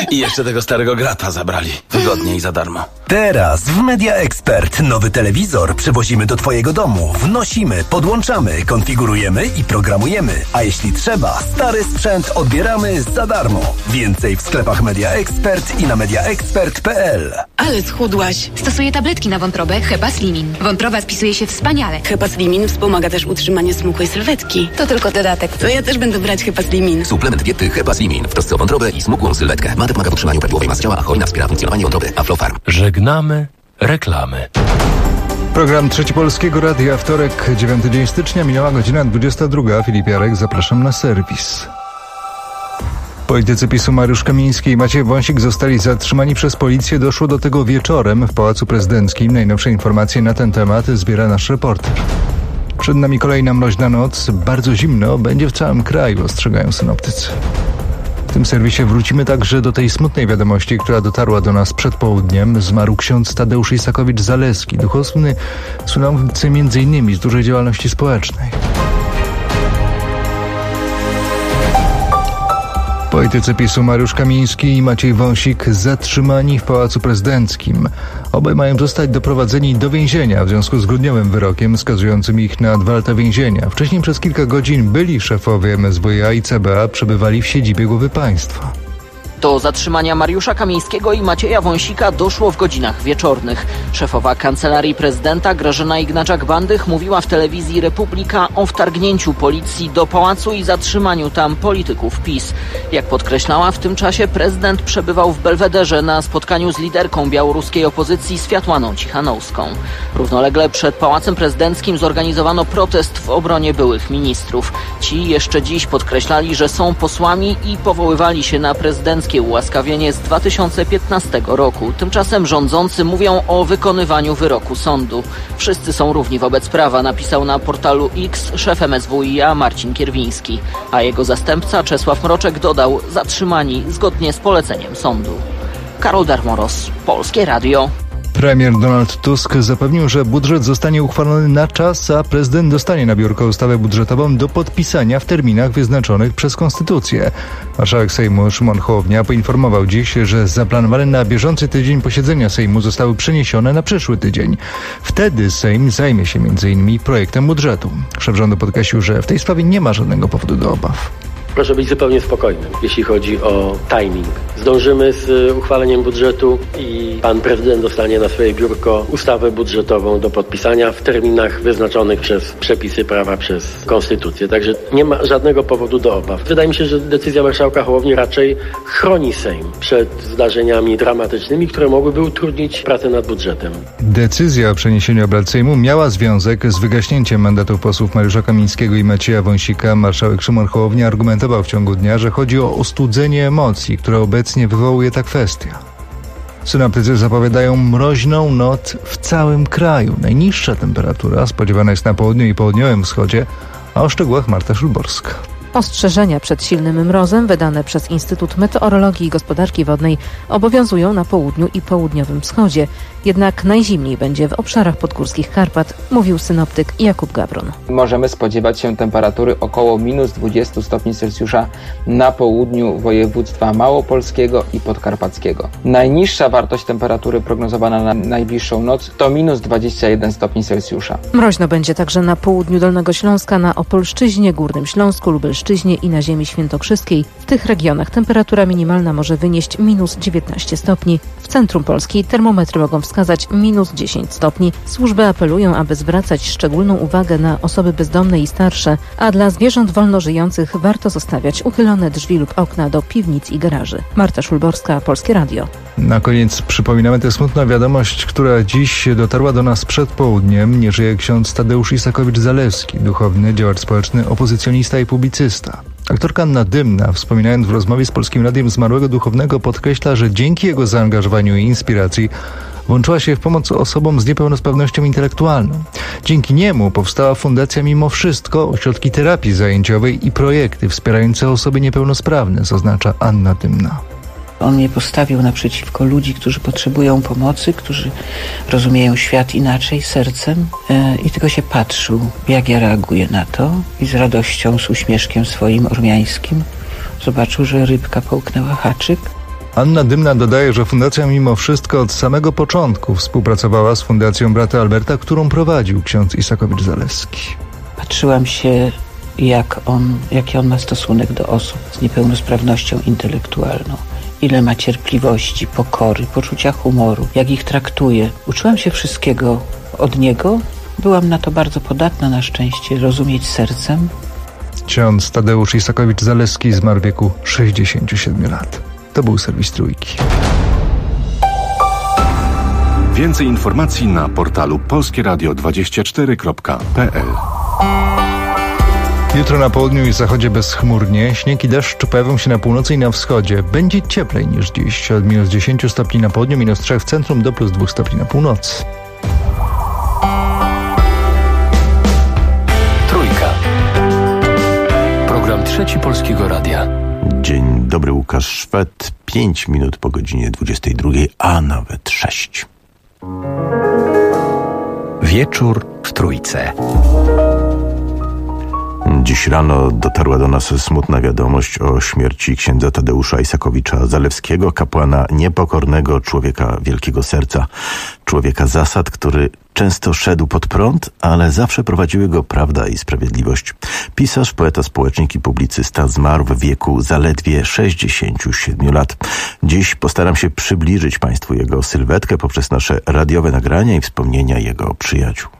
I jeszcze tego starego grata zabrali. Wygodnie i za darmo. Teraz w Media Expert nowy telewizor przywozimy do Twojego domu. Wnosimy, podłączamy, konfigurujemy i programujemy. A jeśli trzeba, stary sprzęt odbieramy za darmo. Więcej w sklepach Media Expert i na mediaexpert.pl. Ale schudłaś. Stosuję tabletki na wątrobę Hepa Slimin. Wątroba spisuje się wspaniale. Hepa Slimin wspomaga też utrzymanie smukłej sylwetki. To tylko dodatek. To ja też będę brać Hepa Slimin. Suplement diety Hepa Slimin w trosce o wątrobę i smukłą sylwetkę. Mate pomaga w utrzymaniu prawidłowej masy ciała, a choina wspiera funkcjonowanie wątroby. Aflofarm. Żegnamy reklamy. Program Trzeci Polskiego Radia, wtorek, 9 dzień stycznia, minęła godzina 22. Filip Jarek, zapraszam na serwis. Politycy PiS-u Mariusz Kamiński i Maciej Wąsik zostali zatrzymani przez policję. Doszło do tego wieczorem w Pałacu Prezydenckim. Najnowsze informacje na ten temat zbiera nasz reporter. Przed nami kolejna mroźna noc. Bardzo zimno będzie w całym kraju, ostrzegają synoptycy. W tym serwisie wrócimy także do tej smutnej wiadomości, która dotarła do nas przed południem. Zmarł ksiądz Tadeusz Isakowicz-Zaleski, duchowny słynący m.in. z dużej działalności społecznej. Politycy PiS-u Mariusz Kamiński i Maciej Wąsik zatrzymani w Pałacu Prezydenckim. Obaj mają zostać doprowadzeni do więzienia w związku z grudniowym wyrokiem skazującym ich na 2 lata więzienia. Wcześniej przez kilka godzin byli szefowie MSWiA i CBA przebywali w siedzibie głowy państwa. Do zatrzymania Mariusza Kamińskiego i Macieja Wąsika doszło w godzinach wieczornych. Szefowa Kancelarii Prezydenta Grażyna Ignaczak-Bandych mówiła w telewizji Republika o wtargnięciu policji do pałacu i zatrzymaniu tam polityków PiS. Jak podkreślała, w tym czasie prezydent przebywał w Belwederze na spotkaniu z liderką białoruskiej opozycji Światłaną Cichanowską. Równolegle przed Pałacem Prezydenckim zorganizowano protest w obronie byłych ministrów. Ci jeszcze dziś podkreślali, że są posłami i powoływali się na prezydenckie ułaskawienie z 2015 roku. Tymczasem rządzący mówią o wykonywaniu wyroku sądu. Wszyscy są równi wobec prawa, napisał na portalu X szef MSWiA Marcin Kierwiński, a jego zastępca Czesław Mroczek dodał: zatrzymani zgodnie z poleceniem sądu. Karol Darmoros, Polskie Radio. Premier Donald Tusk zapewnił, że budżet zostanie uchwalony na czas, a prezydent dostanie na biurko ustawę budżetową do podpisania w terminach wyznaczonych przez Konstytucję. Marszałek Sejmu Szymon Hołownia poinformował dziś, że zaplanowane na bieżący tydzień posiedzenia Sejmu zostały przeniesione na przyszły tydzień. Wtedy Sejm zajmie się m.in. projektem budżetu. Szef rządu podkreślił, że w tej sprawie nie ma żadnego powodu do obaw. Proszę być zupełnie spokojnym, jeśli chodzi o timing. Zdążymy z uchwaleniem budżetu i pan prezydent dostanie na swoje biurko ustawę budżetową do podpisania w terminach wyznaczonych przez przepisy prawa, przez konstytucję. Także nie ma żadnego powodu do obaw. Wydaje mi się, że decyzja marszałka Hołowni raczej chroni Sejm przed zdarzeniami dramatycznymi, które mogłyby utrudnić pracę nad budżetem. Decyzja o przeniesieniu obrad Sejmu miała związek z wygaśnięciem mandatów posłów Mariusza Kamińskiego i Macieja Wąsika. Marszałek Szymon Hołownia argumentował w ciągu dnia, że chodzi o ostudzenie emocji, które obecnie wywołuje ta kwestia. Synoptycy zapowiadają mroźną noc w całym kraju. Najniższa temperatura spodziewana jest na południu i południowym wschodzie, a o szczegółach Marta Szulborska. Ostrzeżenia przed silnym mrozem wydane przez Instytut Meteorologii i Gospodarki Wodnej obowiązują na południu i południowym wschodzie. Jednak najzimniej będzie w obszarach podgórskich Karpat, mówił synoptyk Jakub Gabron. Możemy spodziewać się temperatury około minus 20 stopni Celsjusza na południu województwa małopolskiego i podkarpackiego. Najniższa wartość temperatury prognozowana na najbliższą noc to minus 21 stopni Celsjusza. Mroźno będzie także na południu Dolnego Śląska, na Opolszczyźnie, Górnym Śląsku, Lubelszczyźnie i na ziemi świętokrzyskiej. W tych regionach temperatura minimalna może wynieść minus 19 stopni. W centrum Polski termometry mogą wskazać minus 10 stopni. Służby apelują, aby zwracać szczególną uwagę na osoby bezdomne i starsze, a dla zwierząt wolno żyjących warto zostawiać uchylone drzwi lub okna do piwnic i garaży. Marta Szulborska, Polskie Radio. Na koniec przypominamy tę smutną wiadomość, która dziś dotarła do nas przed południem. Nie żyje ksiądz Tadeusz Isakowicz-Zaleski, duchowny, działacz społeczny, opozycjonista i publicysta. Aktorka Anna Dymna, wspominając w rozmowie z Polskim Radiem zmarłego duchownego, podkreśla, że dzięki jego zaangażowaniu i inspiracji włączyła się w pomoc osobom z niepełnosprawnością intelektualną. Dzięki niemu powstała Fundacja Mimo Wszystko, ośrodki terapii zajęciowej i projekty wspierające osoby niepełnosprawne, zaznacza Anna Dymna. On mnie postawił naprzeciwko ludzi, którzy potrzebują pomocy, którzy rozumieją świat inaczej, sercem i tylko się patrzył, jak ja reaguję na to i z radością, z uśmieszkiem swoim ormiańskim zobaczył, że rybka połknęła haczyk Anna Dymna dodaje, że fundacja mimo wszystko od samego początku współpracowała z Fundacją Brata Alberta, którą prowadził ksiądz Isakowicz-Zaleski. Patrzyłam się, jaki on ma stosunek do osób z niepełnosprawnością intelektualną. Ile ma cierpliwości, pokory, poczucia humoru, jak ich traktuje. Uczyłam się wszystkiego od niego. Byłam na to bardzo podatna na szczęście, rozumieć sercem. Ksiądz Tadeusz Isakowicz-Zaleski zmarł w wieku 67 lat. To był serwis Trójki. Więcej informacji na portalu polskieradio24.pl. Jutro na południu i zachodzie bezchmurnie. Śnieg i deszcz pojawią się na północy i na wschodzie. Będzie cieplej niż dziś. Od minus 10 stopni na południu, minus 3 w centrum do plus 2 stopni na północy. Trójka. Program Trzeci Polskiego Radia. Dzień dobry, Łukasz Szwed. 5 minut po godzinie 22, a nawet 6. Wieczór w Trójce. Dziś rano dotarła do nas smutna wiadomość o śmierci księdza Tadeusza Isakowicza-Zalewskiego, kapłana niepokornego, człowieka wielkiego serca, człowieka zasad, który często szedł pod prąd, ale zawsze prowadziły go prawda i sprawiedliwość. Pisarz, poeta, społecznik i publicysta zmarł w wieku zaledwie 67 lat. Dziś postaram się przybliżyć Państwu jego sylwetkę poprzez nasze radiowe nagrania i wspomnienia jego przyjaciół.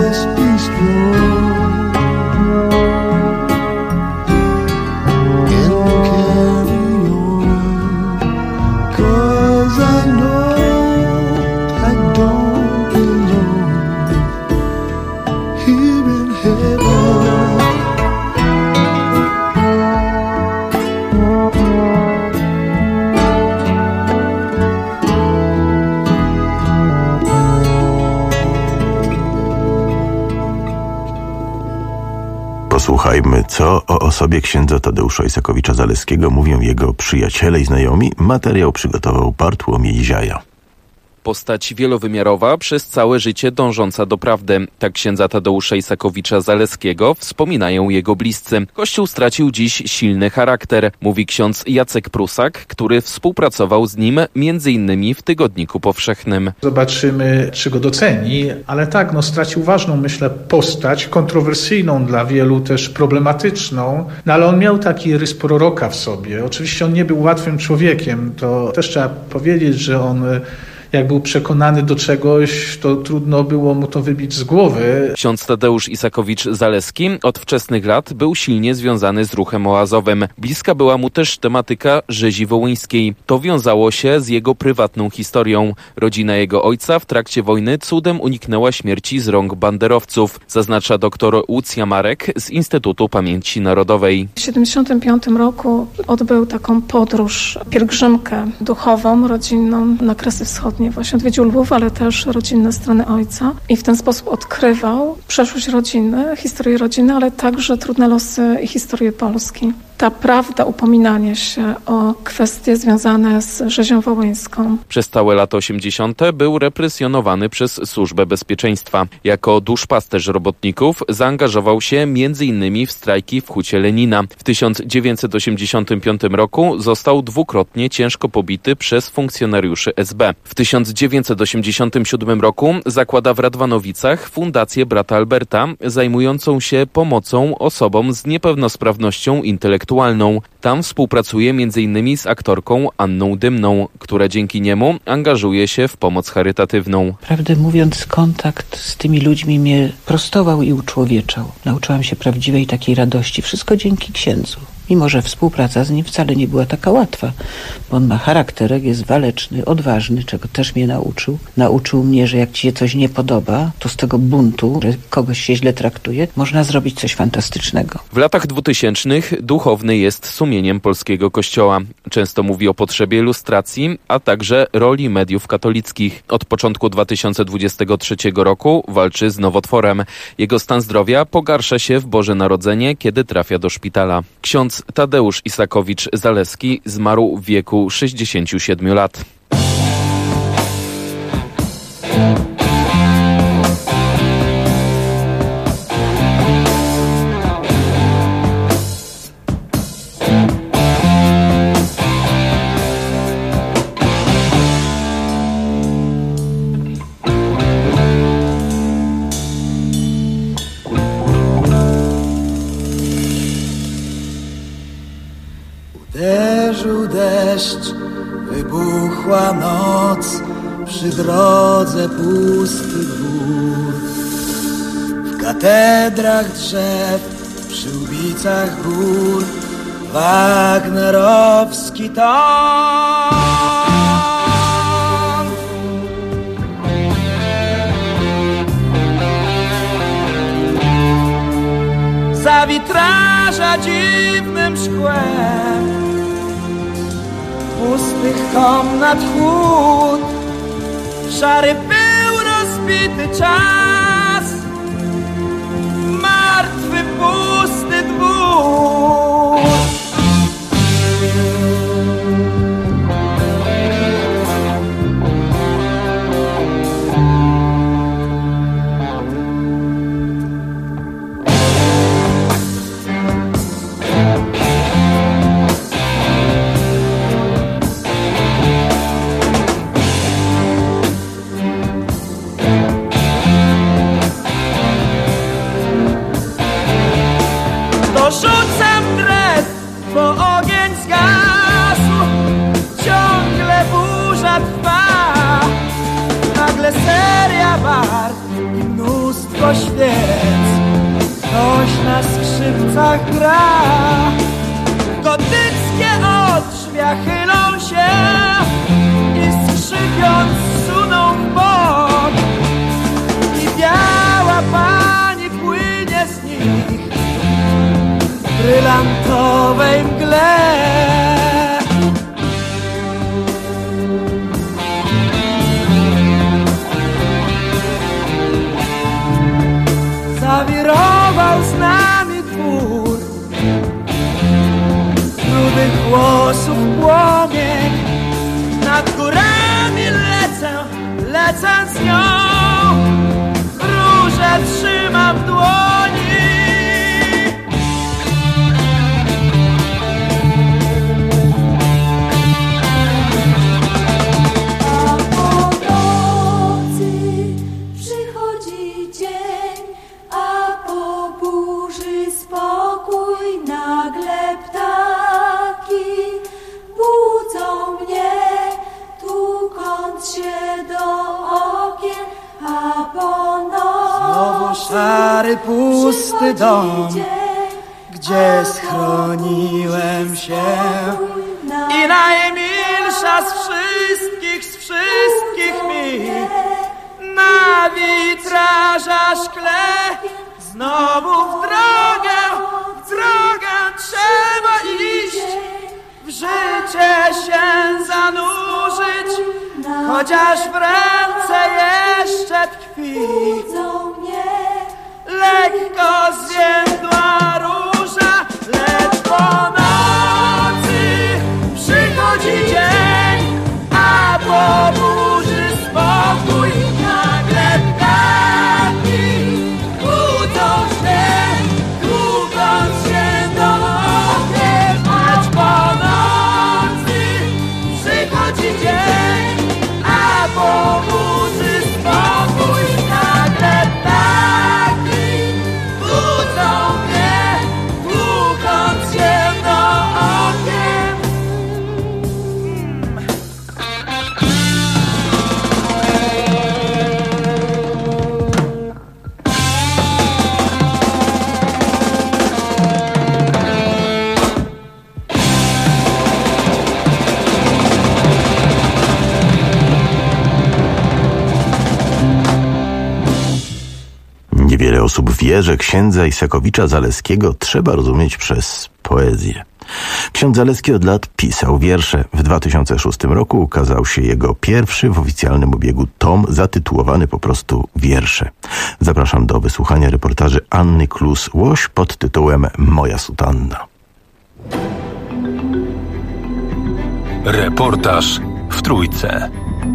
this East Road and carry on, 'cause I know I don't belong here in heaven. Posłuchajmy, co o osobie księdza Tadeusza Isakowicza-Zaleskiego mówią jego przyjaciele i znajomi. Materiał przygotował Bartłomiej Ziaja. Postać wielowymiarowa, przez całe życie dążąca do prawdy. Tak księdza Tadeusza Isakowicza-Zaleskiego wspominają jego bliscy. Kościół stracił dziś silny charakter, mówi ksiądz Jacek Prusak, który współpracował z nim m.in. w Tygodniku Powszechnym. Zobaczymy, czy go doceni, ale tak, stracił ważną, myślę, postać, kontrowersyjną dla wielu, też problematyczną, ale on miał taki rys proroka w sobie. Oczywiście on nie był łatwym człowiekiem, to też trzeba powiedzieć, że on jak był przekonany do czegoś, to trudno było mu to wybić z głowy. Ksiądz Tadeusz Isakowicz-Zaleski od wczesnych lat był silnie związany z ruchem oazowym. Bliska była mu też tematyka rzezi wołyńskiej. To wiązało się z jego prywatną historią. Rodzina jego ojca w trakcie wojny cudem uniknęła śmierci z rąk banderowców, zaznacza dr Łucja Marek z Instytutu Pamięci Narodowej. W 1975 roku odbył taką podróż, pielgrzymkę duchową, rodzinną na Kresy Wschodnie. Właśnie odwiedził Lwów, ale też rodzinne strony ojca i w ten sposób odkrywał przeszłość rodziny, historię rodziny, ale także trudne losy i historię Polski. Ta prawda, upominanie się o kwestie związane z rzezią wołyńską. Przez całe lata 80. był represjonowany przez Służbę Bezpieczeństwa. Jako duszpasterz robotników zaangażował się m.in. w strajki w Hucie Lenina. W 1985 roku został dwukrotnie ciężko pobity przez funkcjonariuszy SB. W 1987 roku zakłada w Radwanowicach Fundację Brata Alberta, zajmującą się pomocą osobom z niepełnosprawnością intelektualną. Tam współpracuje m.in. z aktorką Anną Dymną, która dzięki niemu angażuje się w pomoc charytatywną. Prawdę mówiąc, kontakt z tymi ludźmi mnie prostował i uczłowieczał. Nauczyłam się prawdziwej takiej radości. Wszystko dzięki księdzu. Mimo że współpraca z nim wcale nie była taka łatwa, bo on ma charakterek, jest waleczny, odważny, czego też mnie nauczył. Nauczył mnie, że jak ci się coś nie podoba, to z tego buntu, że kogoś się źle traktuje, można zrobić coś fantastycznego. W latach 2000 duchowny jest sumieniem polskiego kościoła. Często mówi o potrzebie lustracji, a także roli mediów katolickich. Od początku 2023 roku walczy z nowotworem. Jego stan zdrowia pogarsza się w Boże Narodzenie, kiedy trafia do szpitala. Ksiądz Tadeusz Isakowicz-Zaleski zmarł w wieku 67 lat. Uderzył deszcz, wybuchła noc, przy drodze pusty dwór. W katedrach drzew, przy ubicach gór, wagnerowski ton. Za witraża dziwnym szkłem pustych komnat chłód, szary pył, rozbity czas, martwy, pusty dwór. skrzypcach gra. Gotyckie odrzwia chylą się i skrzypiąc suną w bok. I biała pani płynie z nich w brylantowej mgle. Zawirował z nami dwór rudych włosów płomień. Nad górami lecę z nią, róże trzymam w dłoni. A po nocy przychodzi dzień, a po burzy spokój. Nagle ptaki budzą mnie, tukąc się do okien, a po nocy znowu szary, pusty dom, gdzie schroniłem się. I najmilsza z wszystkich mi na witraża szkle. Znowu w drogę trzeba iść, w życie się zanurzyć, chociaż w ręce jeszcze tkwi lekko zwiędła róża. Lecz po nocy przychodzi dzień, a po burzy spokój. Nagle ptaki budzą się, tukąc się do okien. Lecz po nocy przychodzi dzień, a po burzy spokój. Nagle ptaki budzą mnie, tukąc się do okien. Niewiele osób wie, że księdza Isakowicza Zaleskiego trzeba rozumieć przez poezję. Ksiądz Zaleski od lat pisał wiersze. W 2006 roku ukazał się jego pierwszy w oficjalnym obiegu tom zatytułowany po prostu Wiersze. Zapraszam do wysłuchania reportaży Anny Klus-Łoś pod tytułem Moja sutanna. Reportaż w Trójce.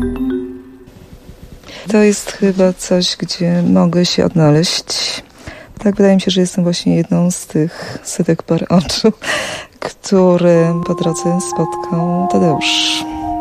To jest chyba coś, gdzie mogę się odnaleźć. Tak, wydaje mi się, że jestem właśnie jedną z tych setek par oczu, który po drodze spotkał Tadeusz.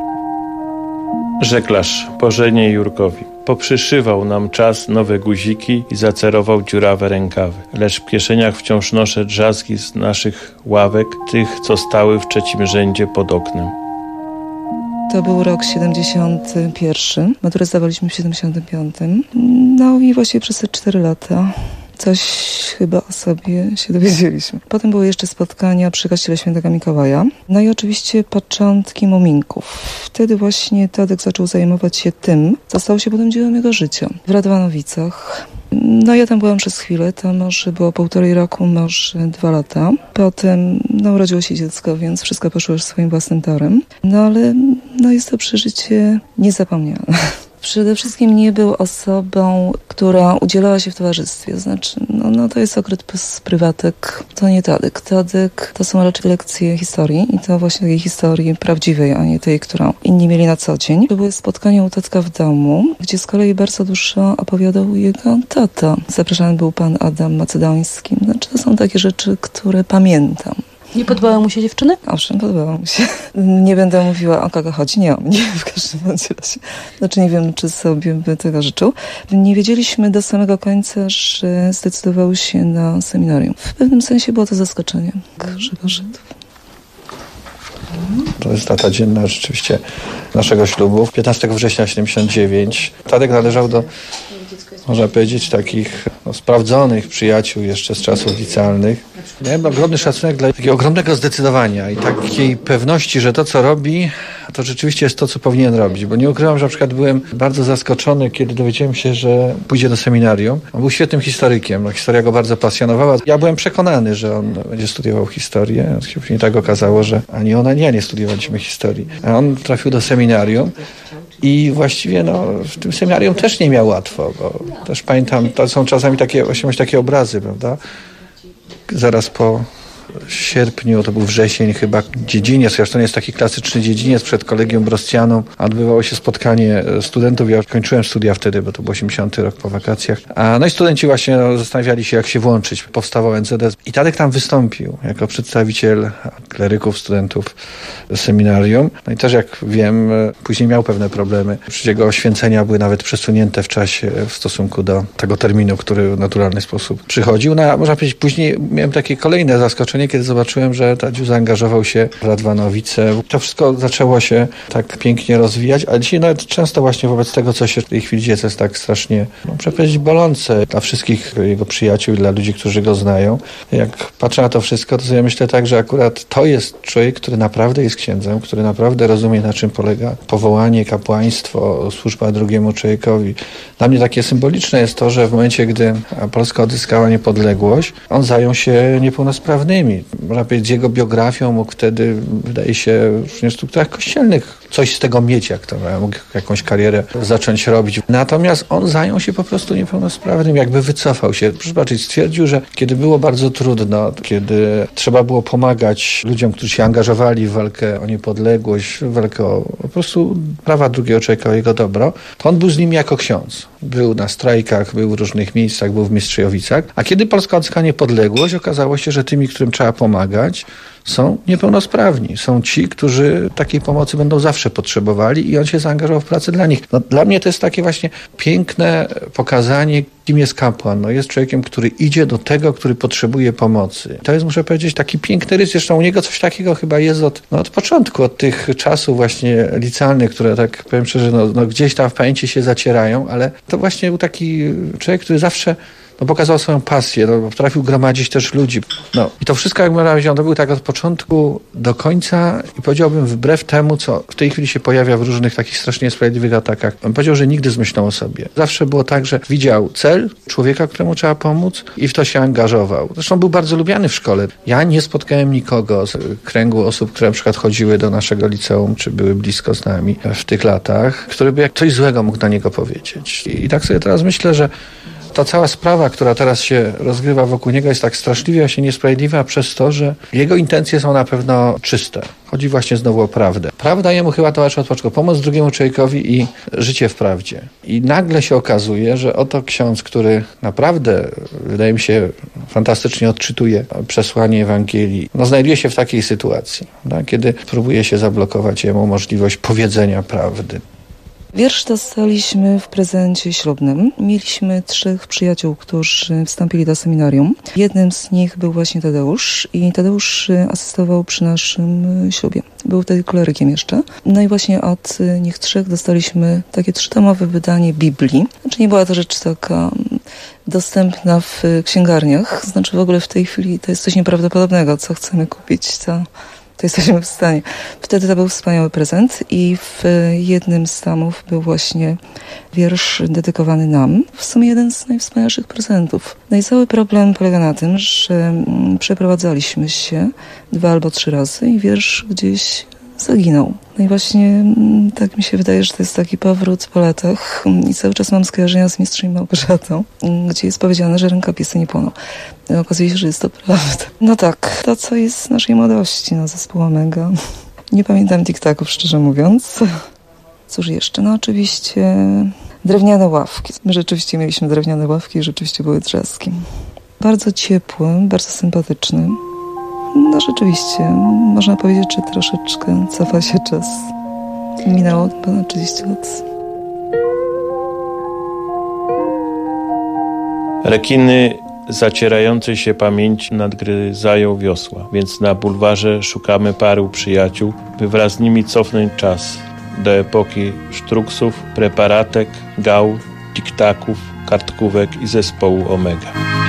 Żeglarz po żenie Jurkowi poprzyszywał nam czas nowe guziki i zacerował dziurawe rękawy. Lecz w kieszeniach wciąż noszę drzazgi z naszych ławek, tych, co stały w trzecim rzędzie pod oknem. To był rok 71. Maturę zdawaliśmy w 75. No i właściwie przez te 4 lata coś chyba o sobie się dowiedzieliśmy. Potem były jeszcze spotkania przy kościele Świętego Mikołaja. No i oczywiście początki Muminków. Wtedy właśnie Tadek zaczął zajmować się tym, co stało się potem dziełem jego życia. W Radwanowicach. No ja tam byłam przez chwilę, to może było 1,5 roku, może 2 lata. Potem urodziło się dziecko, więc wszystko poszło już swoim własnym torem. No ale jest to przeżycie niezapomniane. Przede wszystkim nie był osobą, która udzielała się w towarzystwie. Znaczy, to jest akurat prywatek. To nie Tadek. Tadek to są raczej lekcje historii i to właśnie takiej historii prawdziwej, a nie tej, którą inni mieli na co dzień. To były spotkania u tatka w domu, gdzie z kolei bardzo dużo opowiadał jego tata. Zapraszany był pan Adam Macedoński. Znaczy, to są takie rzeczy, które pamiętam. Nie podobały mu się dziewczyny? Owszem, podobało mu się. Nie będę mówiła, o kogo chodzi, nie o mnie w każdym razie. Znaczy nie wiem, czy sobie by tego życzył. Nie wiedzieliśmy do samego końca, że zdecydował się na seminarium. W pewnym sensie było to zaskoczenie, że poszedł. To jest data dzienna rzeczywiście naszego ślubu. 15 września 1979. Tadek należał do można powiedzieć, takich sprawdzonych przyjaciół jeszcze z czasów licealnych. Miałem ogromny szacunek dla takiego ogromnego zdecydowania i takiej pewności, że to, co robi, to rzeczywiście jest to, co powinien robić. Bo nie ukrywam, że na przykład byłem bardzo zaskoczony, kiedy dowiedziałem się, że pójdzie do seminarium. On był świetnym historykiem. Historia go bardzo pasjonowała. Ja byłem przekonany, że on będzie studiował historię. Później tak okazało, że ani on, ani ja nie studiowaliśmy historii. A on trafił do seminarium. I właściwie w tym seminarium też nie miał łatwo, bo też pamiętam, to są czasami takie obrazy, prawda? Zaraz po sierpniu, to był wrzesień chyba, dziedziniec, zresztą jest taki klasyczny dziedziniec przed Kolegium Broscianum. Odbywało się spotkanie studentów, ja kończyłem studia wtedy, bo to był 80 rok po wakacjach. No i studenci właśnie zastanawiali się, jak się włączyć. Powstawał NZS i Tadek tam wystąpił jako przedstawiciel kleryków, studentów seminarium. No i też jak wiem, później miał pewne problemy. Przecież jego oświęcenia były nawet przesunięte w czasie w stosunku do tego terminu, który w naturalny sposób przychodził. A można powiedzieć, później miałem takie kolejne zaskoczenie, kiedy zobaczyłem, że Tadziu zaangażował się w Radwanowice. To wszystko zaczęło się tak pięknie rozwijać, ale dzisiaj nawet często właśnie wobec tego, co się w tej chwili dzieje, co jest tak strasznie, muszę powiedzieć, bolące dla wszystkich jego przyjaciół i dla ludzi, którzy go znają. Jak patrzę na to wszystko, to sobie myślę tak, że akurat to jest człowiek, który naprawdę jest księdzem, który naprawdę rozumie, na czym polega powołanie, kapłaństwo, służba drugiemu człowiekowi. Dla mnie takie symboliczne jest to, że w momencie, gdy Polska odzyskała niepodległość, on zajął się niepełnosprawnymi. Można powiedzieć, z jego biografią mógł wtedy, wydaje się, w strukturach kościelnych coś z tego mieć, jak to mógł jakąś karierę zacząć robić. Natomiast on zajął się po prostu niepełnosprawnym, jakby wycofał się. Proszę zobaczyć, stwierdził, że kiedy było bardzo trudno, kiedy trzeba było pomagać ludziom, którzy się angażowali w walkę o niepodległość, w walkę o po prostu prawa drugiego człowieka, o jego dobro, to on był z nimi jako ksiądz. Był na strajkach, był w różnych miejscach, był w Mistrzejowicach. A kiedy Polska odzyskała niepodległość, okazało się, że tymi, którym trzeba pomagać, są niepełnosprawni. Są ci, którzy takiej pomocy będą zawsze potrzebowali i on się zaangażował w pracę dla nich. Dla mnie to jest takie właśnie piękne pokazanie, kim jest kapłan. Jest człowiekiem, który idzie do tego, który potrzebuje pomocy. To jest, muszę powiedzieć, taki piękny rys. Zresztą u niego coś takiego chyba jest od początku, od tych czasów właśnie licealnych, które tak powiem szczerze, gdzieś tam w pamięci się zacierają, ale to właśnie był taki człowiek, który zawsze pokazał swoją pasję, potrafił gromadzić też ludzi. I to wszystko, jak mówiłem, to był tak od początku do końca i powiedziałbym wbrew temu, co w tej chwili się pojawia w różnych takich strasznie niesprawiedliwych atakach. On powiedział, że nigdy z myślą o sobie. Zawsze było tak, że widział cel człowieka, któremu trzeba pomóc i w to się angażował. Zresztą był bardzo lubiany w szkole. Ja nie spotkałem nikogo z kręgu osób, które na przykład chodziły do naszego liceum, czy były blisko z nami w tych latach, który by jak coś złego mógł na niego powiedzieć. I tak sobie teraz myślę, że ta cała sprawa, która teraz się rozgrywa wokół niego, jest tak straszliwie się niesprawiedliwa przez to, że jego intencje są na pewno czyste. Chodzi właśnie znowu o prawdę. Prawda jemu chyba towarzyszyła od początku. Pomoc drugiemu człowiekowi i życie w prawdzie. I nagle się okazuje, że oto ksiądz, który naprawdę, wydaje mi się, fantastycznie odczytuje przesłanie Ewangelii, znajduje się w takiej sytuacji, kiedy próbuje się zablokować jemu możliwość powiedzenia prawdy. Wiersz dostaliśmy w prezencie ślubnym. Mieliśmy 3 przyjaciół, którzy wstąpili do seminarium. Jednym z nich był właśnie Tadeusz i Tadeusz asystował przy naszym ślubie. Był wtedy klerykiem jeszcze. I właśnie od nich 3 dostaliśmy takie 3-tomowe wydanie Biblii. Nie była to rzecz taka dostępna w księgarniach. W ogóle w tej chwili to jest coś nieprawdopodobnego, co chcemy kupić, to jesteśmy w stanie. Wtedy to był wspaniały prezent i w jednym z tomów był właśnie wiersz dedykowany nam. W sumie jeden z najwspanialszych prezentów. I cały problem polega na tym, że przeprowadzaliśmy się 2 albo 3 razy i wiersz gdzieś zaginął. I właśnie tak mi się wydaje, że to jest taki powrót po latach i cały czas mam skojarzenia z Mistrzynią Małgorzatą, gdzie jest powiedziane, że rękopisy nie płoną. I okazuje się, że jest to prawda. Tak, to co jest z naszej młodości, zespół Omega. Nie pamiętam TikToków, szczerze mówiąc. Cóż jeszcze? Oczywiście drewniane ławki. My rzeczywiście mieliśmy drewniane ławki i rzeczywiście były trzaski. Bardzo ciepły, bardzo sympatyczny. Rzeczywiście, można powiedzieć, że troszeczkę cofa się czas. Minęło ponad 30 lat. Rekiny zacierające się pamięci nadgryzają wiosła, więc na bulwarze szukamy paru przyjaciół, by wraz z nimi cofnąć czas do epoki sztruksów, preparatek, gał, tiktaków, kartkówek i zespołu Omega.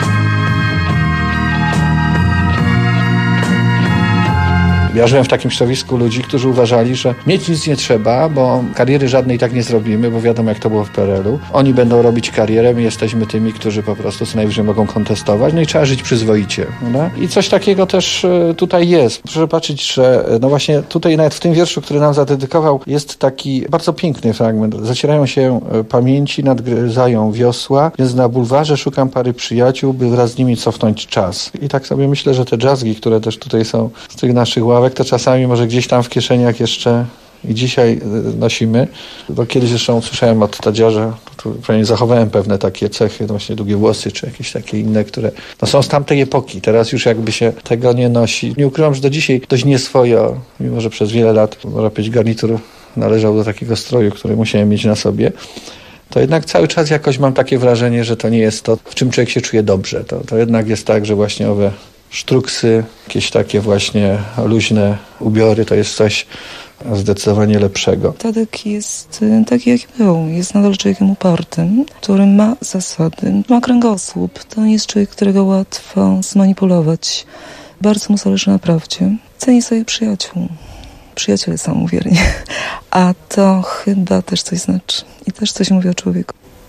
Ja żyłem w takim środowisku ludzi, którzy uważali, że mieć nic nie trzeba, bo kariery żadnej tak nie zrobimy, bo wiadomo jak to było w PRL-u. Oni będą robić karierę, my jesteśmy tymi, którzy po prostu co najwyżej mogą kontestować, no i trzeba żyć przyzwoicie. Prawda? I coś takiego też tutaj jest. Proszę patrzeć, że no właśnie tutaj nawet w tym wierszu, który nam zadedykował, jest taki bardzo piękny fragment. Zacierają się pamięci, nadgryzają wiosła, więc na bulwarze szukam pary przyjaciół, by wraz z nimi cofnąć czas. I tak sobie myślę, że te jazzgi, które też tutaj są z tych naszych ławek, to czasami może gdzieś tam w kieszeniach jeszcze i dzisiaj nosimy. Bo kiedyś zresztą usłyszałem od tadziarza, zachowałem pewne takie cechy, właśnie długie włosy, czy jakieś takie inne, które są z tamtej epoki. Teraz już jakby się tego nie nosi. Nie ukrywam, że do dzisiaj dość nieswojo, mimo że przez wiele lat, można powiedzieć, garnitur należał do takiego stroju, który musiałem mieć na sobie. To jednak cały czas jakoś mam takie wrażenie, że to nie jest to, w czym człowiek się czuje dobrze. To jednak jest tak, że właśnie owe sztruksy, jakieś takie właśnie luźne ubiory, to jest coś zdecydowanie lepszego. Tadek jest taki, jaki był. Jest nadal człowiekiem upartym, który ma zasady, ma kręgosłup. To nie jest człowiek, którego łatwo zmanipulować. Bardzo mu zależy na prawdzie. Ceni swoich przyjaciół. Przyjaciele są mu wierni. A to chyba też coś znaczy. I też coś mówi o człowieku.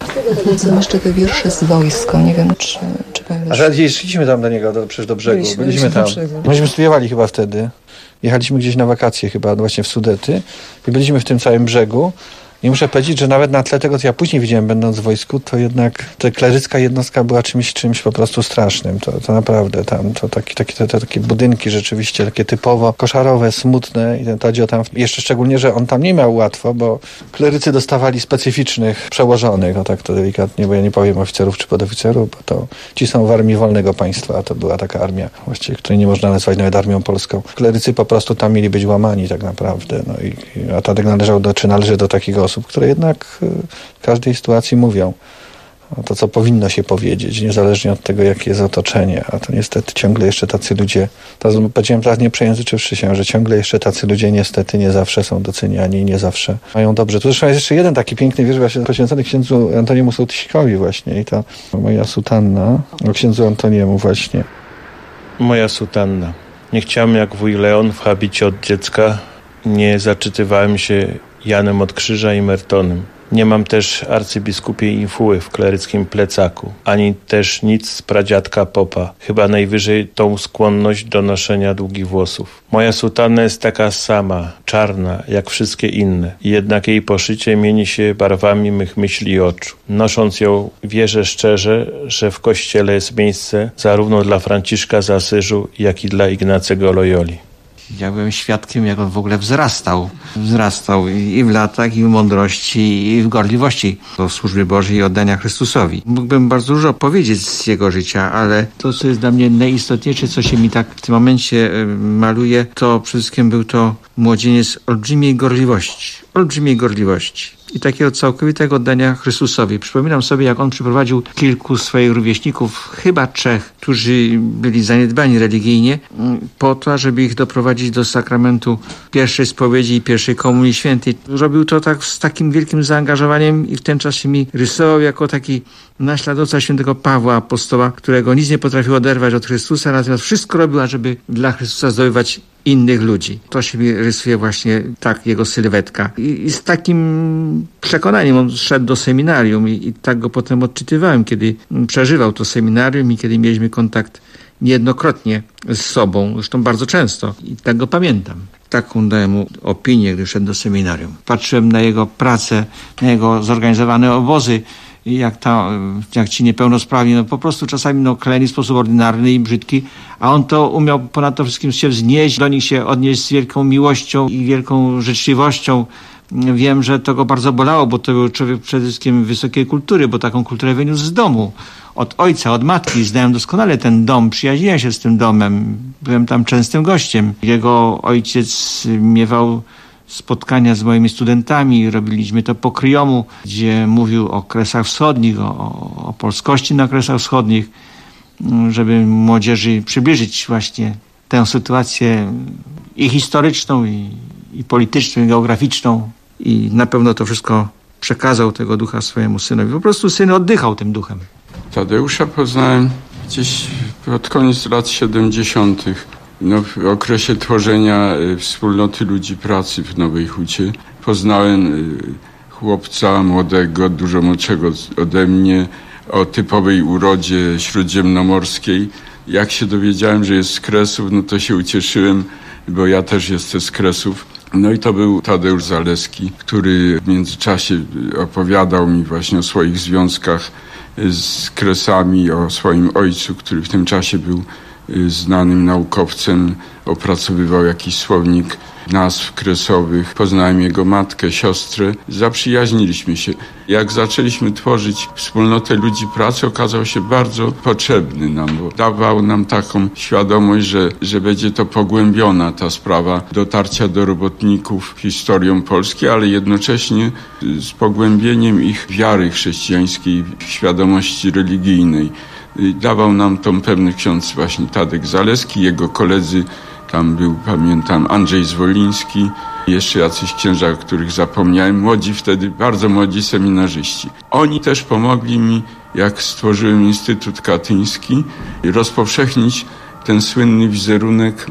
Są jeszcze te wiersze z wojska. Nie wiem, czy pamiętasz. A szliśmy tam do niego, przecież do brzegu. Byliśmy tam. Myśmy studiowali chyba wtedy. Jechaliśmy gdzieś na wakacje chyba właśnie w Sudety i byliśmy w tym całym brzegu. I muszę powiedzieć, że nawet na tle tego, co ja później widziałem, będąc w wojsku, to jednak ta klerycka jednostka była czymś po prostu strasznym. To naprawdę tam, takie budynki rzeczywiście, takie typowo koszarowe, smutne i ten Tadzio tam, jeszcze szczególnie, że on tam nie miał łatwo, bo klerycy dostawali specyficznych przełożonych, tak to delikatnie, bo ja nie powiem oficerów czy podoficerów, bo to ci są w armii wolnego państwa, a to była taka armia właściwie, której nie można nazwać nawet armią polską. Klerycy po prostu tam mieli być łamani tak naprawdę, a Tadek należy do takich osób, które jednak w każdej sytuacji mówią to, co powinno się powiedzieć, niezależnie od tego, jakie jest otoczenie. A to niestety ciągle jeszcze tacy ludzie, powiedziałem teraz nie przejęzyczywszy się, że ciągle jeszcze tacy ludzie niestety nie zawsze są doceniani i nie zawsze mają dobrze. Tu zresztą jest jeszcze jeden taki piękny wiersz właśnie poświęcony księdzu Antoniemu Sołtysikowi właśnie i to moja sutanna o księdzu Antoniemu właśnie. Moja sutanna. Nie chciałem jak wuj Leon w habicie od dziecka, nie zaczytywałem się Janem od Krzyża i Mertonem. Nie mam też arcybiskupiej infuły w kleryckim plecaku, ani też nic z pradziadka popa, chyba najwyżej tą skłonność do noszenia długich włosów. Moja sutanna jest taka sama, czarna, jak wszystkie inne, jednak jej poszycie mieni się barwami mych myśli i oczu. Nosząc ją, wierzę szczerze, że w kościele jest miejsce zarówno dla Franciszka z Asyżu, jak i dla Ignacego Loyoli. Ja byłem świadkiem, jak on w ogóle wzrastał. Wzrastał i w latach, i w mądrości, i w gorliwości do służby Bożej i oddania Chrystusowi. Mógłbym bardzo dużo powiedzieć z jego życia, ale to, co jest dla mnie najistotniejsze, co się mi tak w tym momencie maluje, to przede wszystkim był to młodzieniec olbrzymiej gorliwości i takiego całkowitego oddania Chrystusowi. Przypominam sobie, jak on przyprowadził kilku swoich rówieśników, chyba 3, którzy byli zaniedbani religijnie, po to, żeby ich doprowadzić do sakramentu pierwszej spowiedzi i pierwszej komunii świętej. Robił to tak z takim wielkim zaangażowaniem i w ten czas się mi rysował jako taki naśladowca świętego Pawła Apostoła, którego nic nie potrafił oderwać od Chrystusa, natomiast wszystko robił, ażeby dla Chrystusa zdobywać innych ludzi. To się mi rysuje właśnie tak jego sylwetka. I z takim przekonaniem on szedł do seminarium i tak go potem odczytywałem, kiedy przeżywał to seminarium i kiedy mieliśmy kontakt niejednokrotnie z sobą, zresztą bardzo często. I tak go pamiętam. Taką dałem mu opinię, gdy szedł do seminarium. Patrzyłem na jego pracę, na jego zorganizowane obozy, jak ci niepełnosprawni, po prostu czasami klęli w sposób ordynarny i brzydki, a on to umiał ponad to wszystkim się wznieść, do nich się odnieść z wielką miłością i wielką życzliwością. Wiem, że to go bardzo bolało, bo to był człowiek przede wszystkim wysokiej kultury, bo taką kulturę wyniósł z domu, od ojca, od matki. Znałem doskonale ten dom, przyjaźniłem się z tym domem, byłem tam częstym gościem. Jego ojciec miewał spotkania z moimi studentami, robiliśmy to po kryjomu, gdzie mówił o Kresach Wschodnich, o polskości na Kresach Wschodnich, żeby młodzieży przybliżyć właśnie tę sytuację i historyczną, i polityczną, i geograficzną. I na pewno to wszystko przekazał tego ducha swojemu synowi. Po prostu syn oddychał tym duchem. Tadeusza poznałem gdzieś pod koniec lat 70. W okresie tworzenia wspólnoty ludzi pracy w Nowej Hucie. Poznałem chłopca młodego, dużo młodszego ode mnie, o typowej urodzie śródziemnomorskiej. Jak się dowiedziałem, że jest z Kresów, to się ucieszyłem, bo ja też jestem z Kresów. I to był Tadeusz Zaleski, który w międzyczasie opowiadał mi właśnie o swoich związkach z Kresami, o swoim ojcu, który w tym czasie był znanym naukowcem, opracowywał jakiś słownik nazw kresowych. Poznałem jego matkę, siostrę. Zaprzyjaźniliśmy się. Jak zaczęliśmy tworzyć wspólnotę ludzi pracy, okazał się bardzo potrzebny nam, bo dawał nam taką świadomość, że będzie to pogłębiona ta sprawa dotarcia do robotników historią Polski, ale jednocześnie z pogłębieniem ich wiary chrześcijańskiej, świadomości religijnej. Dawał nam tą pewny ksiądz właśnie Tadek Zaleski, jego koledzy, tam był, pamiętam, Andrzej Zwoliński, jeszcze jacyś księża, o których zapomniałem, młodzi wtedy, bardzo młodzi seminarzyści. Oni też pomogli mi, jak stworzyłem Instytut Katyński, rozpowszechnić ten słynny wizerunek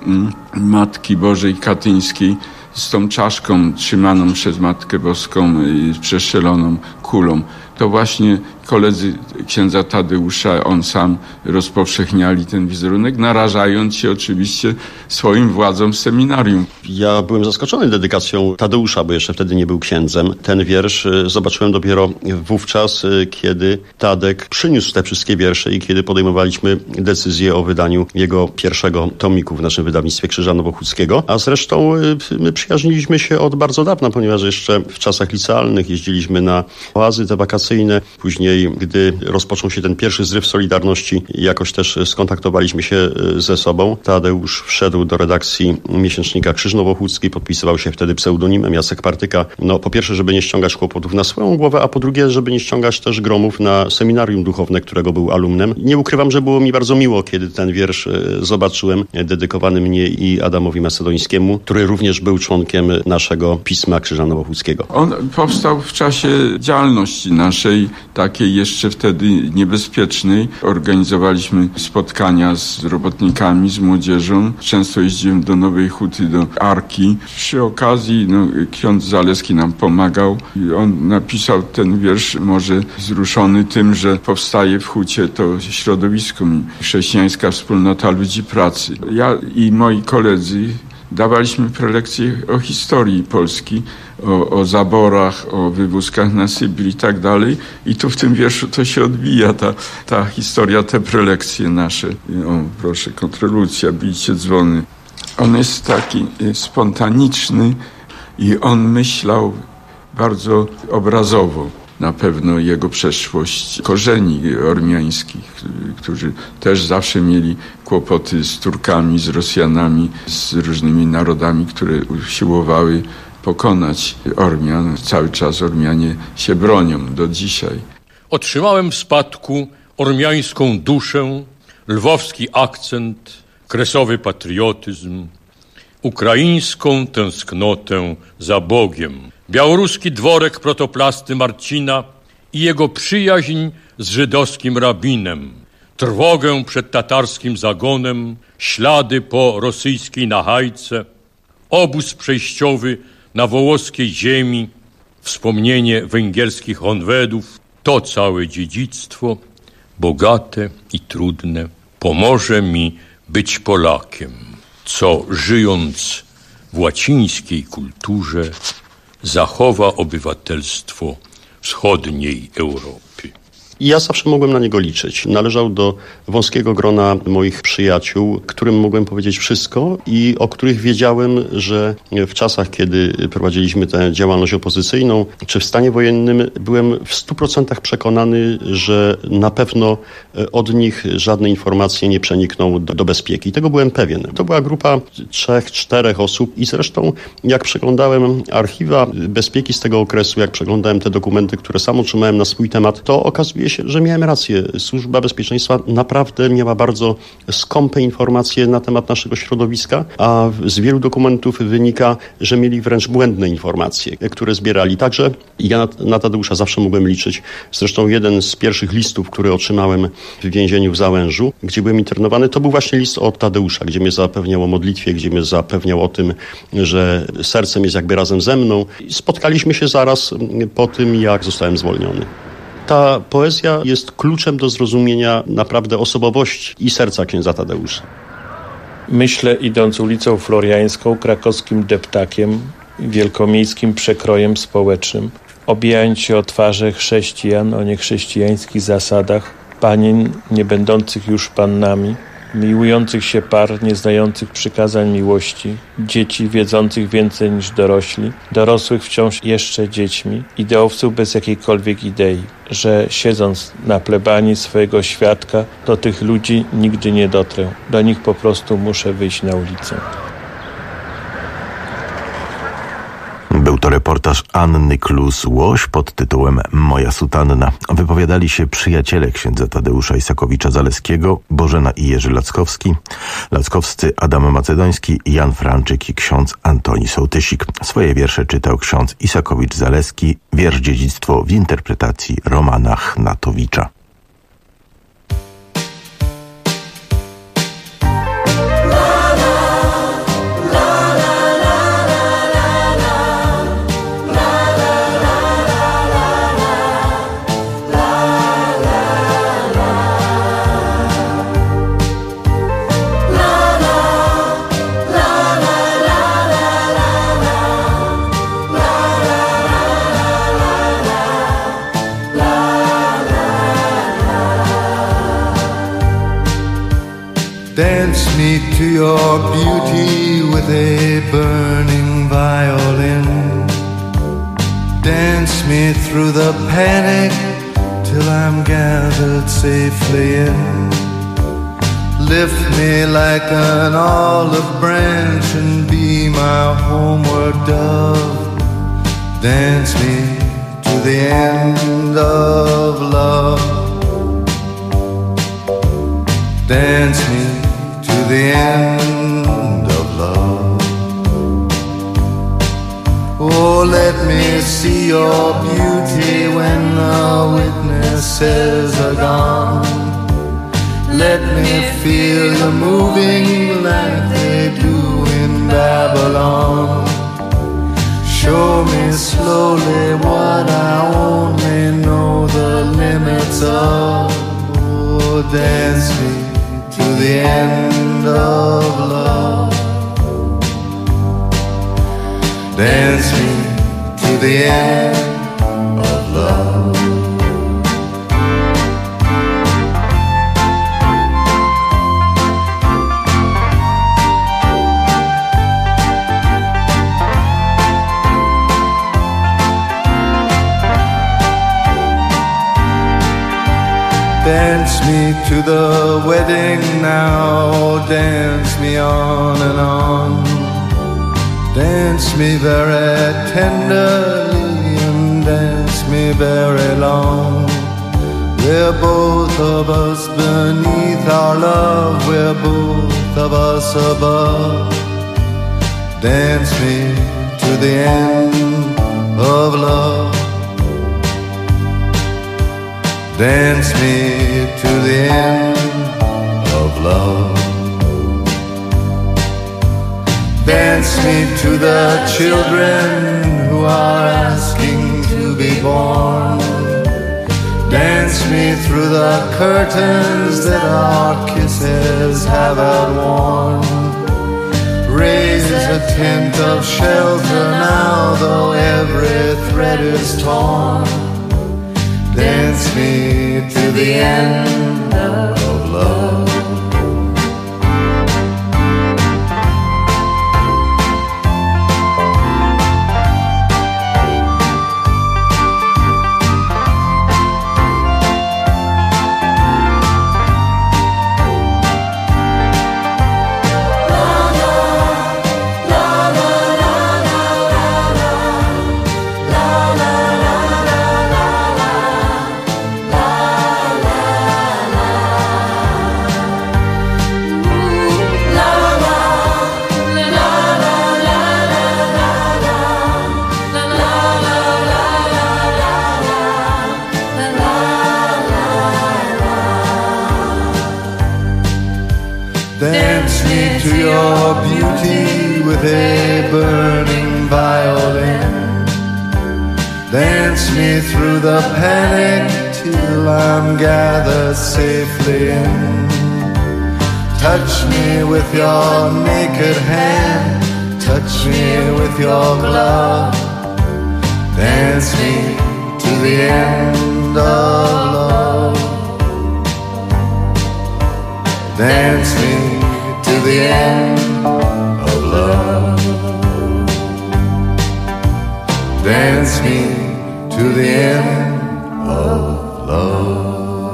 Matki Bożej Katyńskiej z tą czaszką trzymaną przez Matkę Boską przestrzeloną kulą. To właśnie koledzy księdza Tadeusza, on sam rozpowszechniali ten wizerunek, narażając się oczywiście swoim władzom z seminarium. Ja byłem zaskoczony dedykacją Tadeusza, bo jeszcze wtedy nie był księdzem. Ten wiersz zobaczyłem dopiero wówczas, kiedy Tadek przyniósł te wszystkie wiersze i kiedy podejmowaliśmy decyzję o wydaniu jego pierwszego tomiku w naszym wydawnictwie Krzyża Nowochódzkiego. A zresztą my przyjaźniliśmy się od bardzo dawna, ponieważ jeszcze w czasach licealnych jeździliśmy na oazy te wakacyjne. Później, gdy rozpoczął się ten pierwszy zryw Solidarności, jakoś też skontaktowaliśmy się ze sobą. Tadeusz wszedł do redakcji miesięcznika Krzyż Nowochódzki, podpisywał się wtedy pseudonimem Jacek Partyka. Po pierwsze, żeby nie ściągać kłopotów na swoją głowę, a po drugie, żeby nie ściągać też gromów na seminarium duchowne, którego był alumnem. Nie ukrywam, że było mi bardzo miło, kiedy ten wiersz zobaczyłem, dedykowany mnie i Adamowi Macedońskiemu, który również był członkiem naszego pisma Krzyża Nowochódzkiego. On powstał w czasie działalności naszej, takiej jeszcze wtedy niebezpiecznej. Organizowaliśmy spotkania z robotnikami, z młodzieżą. Często jeździłem do Nowej Huty, do Arki. Przy okazji ksiądz Zaleski nam pomagał i on napisał ten wiersz, może wzruszony tym, że powstaje w Hucie to środowisko, chrześcijańska wspólnota ludzi pracy. Ja i moi koledzy dawaliśmy prelekcje o historii Polski, o zaborach, o wywózkach na Sybir i tak dalej. I tu w tym wierszu to się odbija, ta historia, te prelekcje nasze. O, proszę, kontrrewolucja, bijcie dzwony. On jest taki spontaniczny i on myślał bardzo obrazowo. Na pewno jego przeszłość korzeni ormiańskich, którzy też zawsze mieli kłopoty z Turkami, z Rosjanami, z różnymi narodami, które usiłowały pokonać Ormian. Cały czas Ormianie się bronią do dzisiaj. Otrzymałem w spadku ormiańską duszę, lwowski akcent, kresowy patriotyzm, ukraińską tęsknotę za Bogiem, białoruski dworek protoplasty Marcina i jego przyjaźń z żydowskim rabinem, trwogę przed tatarskim zagonem, ślady po rosyjskiej Nachajce, obóz przejściowy na wołoskiej ziemi, wspomnienie węgierskich honwedów, to całe dziedzictwo, bogate i trudne, pomoże mi być Polakiem, co żyjąc w łacińskiej kulturze zachowa obywatelstwo wschodniej Europy. I ja zawsze mogłem na niego liczyć. Należał do wąskiego grona moich przyjaciół, którym mogłem powiedzieć wszystko i o których wiedziałem, że w czasach, kiedy prowadziliśmy tę działalność opozycyjną, czy w stanie wojennym, byłem w 100% przekonany, że na pewno od nich żadne informacje nie przenikną do bezpieki. Tego byłem pewien. To była grupa 3-4 osób i zresztą jak przeglądałem archiwa bezpieki z tego okresu, jak przeglądałem te dokumenty, które sam otrzymałem na swój temat, to okazuje okazuje się, że miałem rację. Służba Bezpieczeństwa naprawdę miała bardzo skąpe informacje na temat naszego środowiska, a z wielu dokumentów wynika, że mieli wręcz błędne informacje, które zbierali. Także ja na Tadeusza zawsze mogłem liczyć. Zresztą jeden z pierwszych listów, który otrzymałem w więzieniu w Załężu, gdzie byłem internowany, to był właśnie list od Tadeusza, gdzie mnie zapewniał o modlitwie, gdzie mnie zapewniał o tym, że sercem jest jakby razem ze mną. Spotkaliśmy się zaraz po tym, jak zostałem zwolniony. Ta poezja jest kluczem do zrozumienia naprawdę osobowości i serca księdza Tadeusza. Myślę, idąc ulicą Floriańską, krakowskim deptakiem, wielkomiejskim przekrojem społecznym, obijając się o twarze chrześcijan o niechrześcijańskich zasadach, panien nie będących już pannami, miłujących się par nieznających przykazań miłości, dzieci wiedzących więcej niż dorośli, dorosłych wciąż jeszcze dziećmi, ideowców bez jakiejkolwiek idei, że siedząc na plebanii swojego świadka, do tych ludzi nigdy nie dotrę. Do nich po prostu muszę wyjść na ulicę. Był to reportaż Anny Klus-Łoś pod tytułem Moja sutanna. Wypowiadali się przyjaciele księdza Tadeusza Isakowicza-Zaleskiego, Bożena i Jerzy Lackowscy, Adam Macedoński, Jan Franczyk i ksiądz Antoni Sołtysik. Swoje wiersze czytał ksiądz Isakowicz-Zaleski, wiersz Dziedzictwo w interpretacji Romana Chnatowicza. Dance me to your beauty with a burning violin. Dance me through the panic till I'm gathered safely in. Lift me like an olive branch and be my homeward dove. Dance me to the end of love. Dance me to the end of love. Oh, let me see your beauty when the witnesses are gone. Let me feel you moving like they do in Babylon. Show me slowly what I only know the limits of. Oh, dance me to the end of love. Dance me to the end of love. Dance me to the wedding now, dance me on and on. Dance me very tenderly and dance me very long. We're both of us beneath our love, we're both of us above. Dance me to the end of love. Dance me to the end of love. Dance me to the children who are asking to be born. Dance me through the curtains that our kisses have outworn. Raise a tent of shelter now, though every thread is torn. Dance me to the end of love. La Dance me to your beauty with a burning violin. Dance me through the panic till I'm gathered safely in. Touch me with your naked hand, touch me with your glove. Dance me to the end of love. Dance me to the end of love. Dance me to the end of love.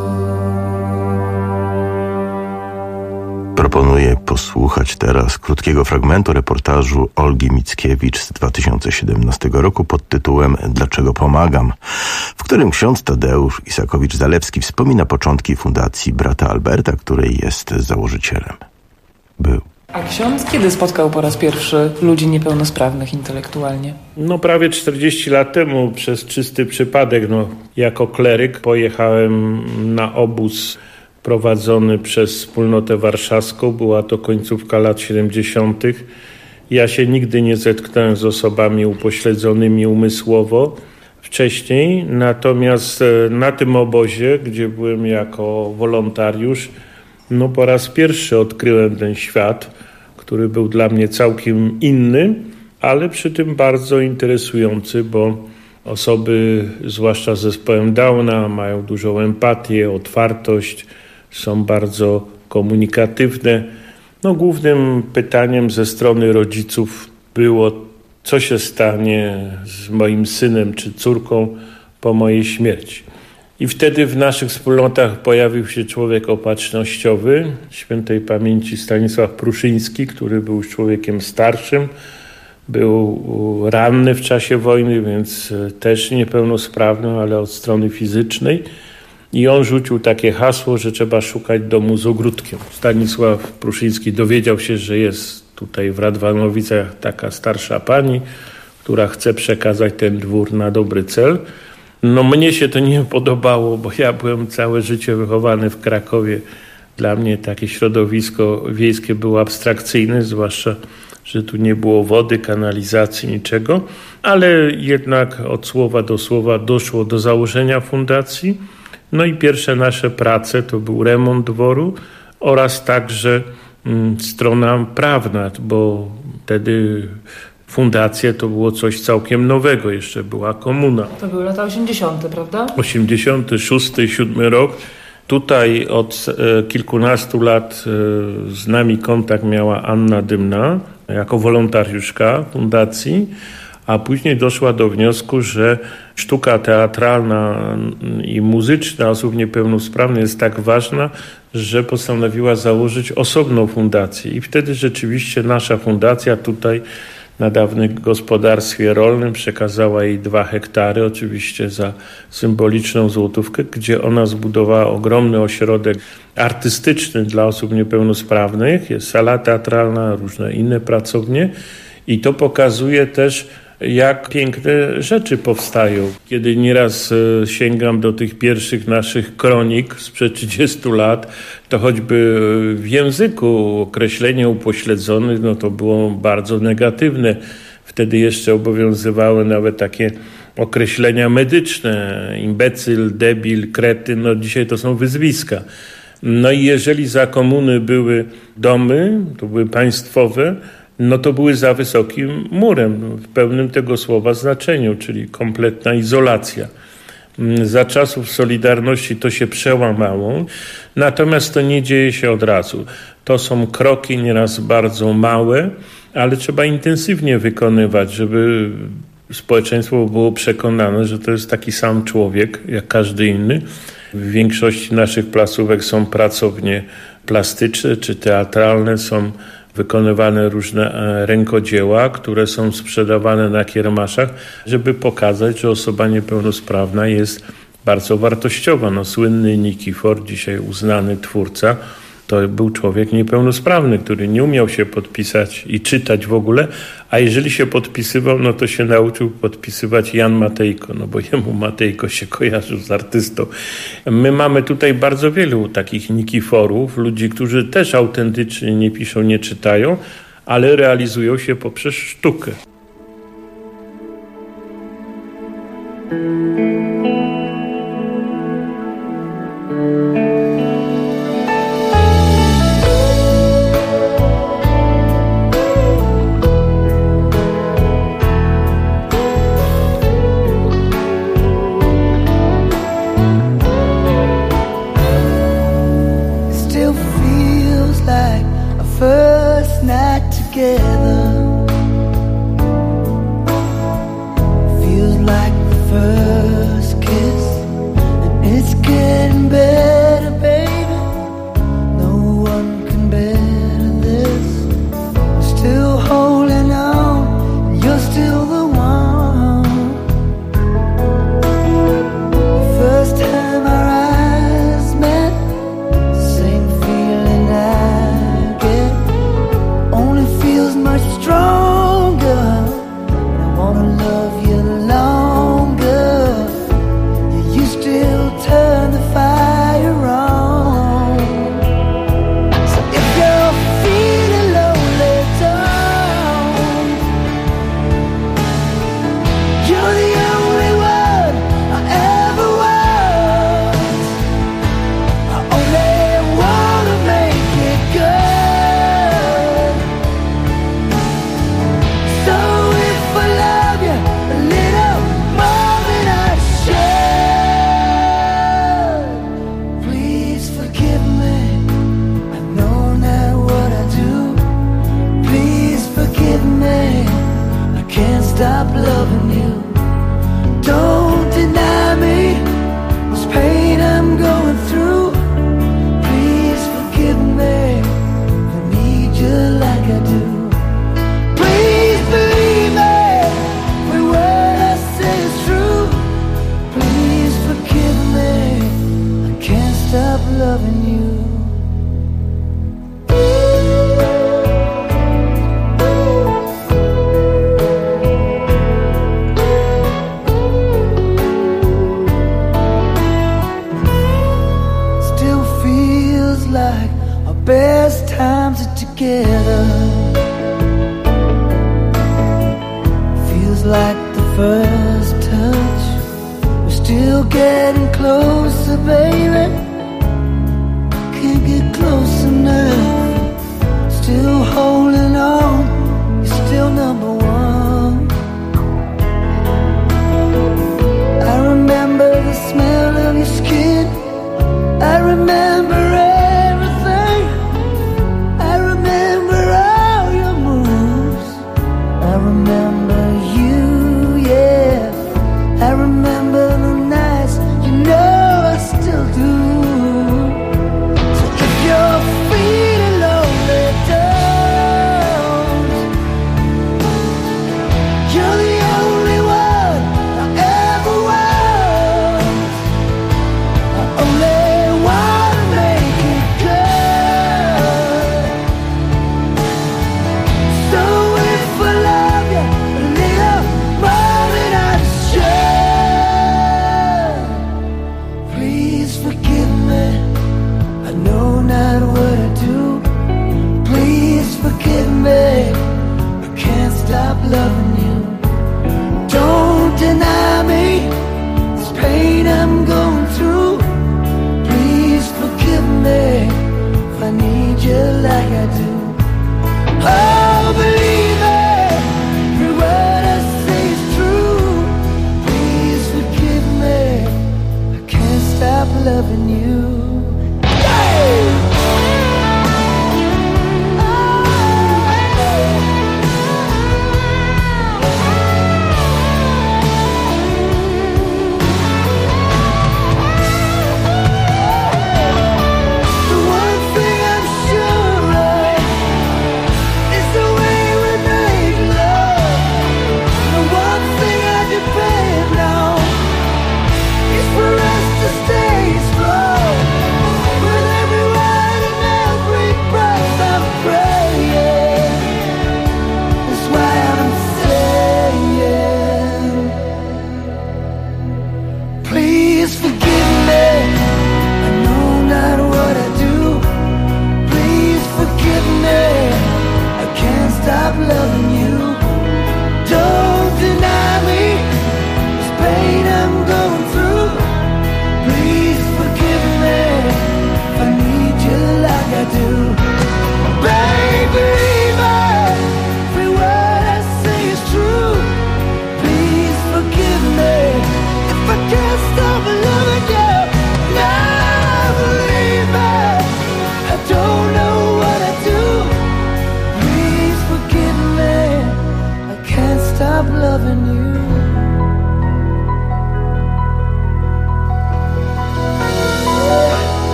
Proponuję posłuchać teraz krótkiego fragmentu reportażu Olgi Mickiewicz z 2017 roku pod tytułem Dlaczego pomagam?, w którym ksiądz Tadeusz Isakowicz-Zalewski wspomina początki fundacji brata Alberta, której jest założycielem. Był. A ksiądz kiedy spotkał po raz pierwszy ludzi niepełnosprawnych intelektualnie? Prawie 40 lat temu przez czysty przypadek, jako kleryk pojechałem na obóz prowadzony przez Wspólnotę Warszawską. Była to końcówka lat 70. Ja się nigdy nie zetknąłem z osobami upośledzonymi umysłowo wcześniej, natomiast na tym obozie, gdzie byłem jako wolontariusz, po raz pierwszy odkryłem ten świat, który był dla mnie całkiem inny, ale przy tym bardzo interesujący, bo osoby, zwłaszcza z zespołem Downa, mają dużą empatię, otwartość, są bardzo komunikatywne. Głównym pytaniem ze strony rodziców było, co się stanie z moim synem czy córką po mojej śmierci. I wtedy w naszych wspólnotach pojawił się człowiek opatrznościowy, świętej pamięci Stanisław Pruszyński, który był już człowiekiem starszym, był ranny w czasie wojny, więc też niepełnosprawny, ale od strony fizycznej. I on rzucił takie hasło, że trzeba szukać domu z ogródkiem. Stanisław Pruszyński dowiedział się, że jest tutaj w Radwanowicach taka starsza pani, która chce przekazać ten dwór na dobry cel. Mnie się to nie podobało, bo ja byłem całe życie wychowany w Krakowie. Dla mnie takie środowisko wiejskie było abstrakcyjne, zwłaszcza, że tu nie było wody, kanalizacji, niczego. Ale jednak od słowa do słowa doszło do założenia fundacji. I pierwsze nasze prace to był remont dworu oraz także strona prawna, bo wtedy fundacja to było coś całkiem nowego, jeszcze była komuna. To były lata 80., prawda? 86, 7 rok. Tutaj od kilkunastu lat z nami kontakt miała Anna Dymna jako wolontariuszka fundacji, a później doszła do wniosku, że sztuka teatralna i muzyczna osób niepełnosprawnych jest tak ważna, że postanowiła założyć osobną fundację. I wtedy rzeczywiście nasza fundacja tutaj na dawnym gospodarstwie rolnym przekazała jej 2 hektary, oczywiście za symboliczną złotówkę, gdzie ona zbudowała ogromny ośrodek artystyczny dla osób niepełnosprawnych. Jest sala teatralna, różne inne pracownie i to pokazuje też, jak piękne rzeczy powstają. Kiedy nieraz sięgam do tych pierwszych naszych kronik sprzed 30 lat, to choćby w języku określenie upośledzony, to było bardzo negatywne. Wtedy jeszcze obowiązywały nawet takie określenia medyczne, imbecyl, debil, kretyn, dzisiaj to są wyzwiska. I jeżeli za komuny były domy, to były państwowe, to były za wysokim murem w pełnym tego słowa znaczeniu, czyli kompletna izolacja. Za czasów Solidarności to się przełamało, natomiast to nie dzieje się od razu. To są kroki nieraz bardzo małe, ale trzeba intensywnie wykonywać, żeby społeczeństwo było przekonane, że to jest taki sam człowiek jak każdy inny. W większości naszych placówek są pracownie plastyczne czy teatralne, są wykonywane różne rękodzieła, które są sprzedawane na kiermaszach, żeby pokazać, że osoba niepełnosprawna jest bardzo wartościowa. Słynny Nikifor, dzisiaj uznany twórca, To był człowiek niepełnosprawny, który nie umiał się podpisać i czytać w ogóle, a jeżeli się podpisywał, no to się nauczył podpisywać Jan Matejko, no bo jemu Matejko się kojarzył z artystą. My mamy tutaj bardzo wielu takich Nikiforów, ludzi, którzy też autentycznie nie piszą, nie czytają, ale realizują się poprzez sztukę.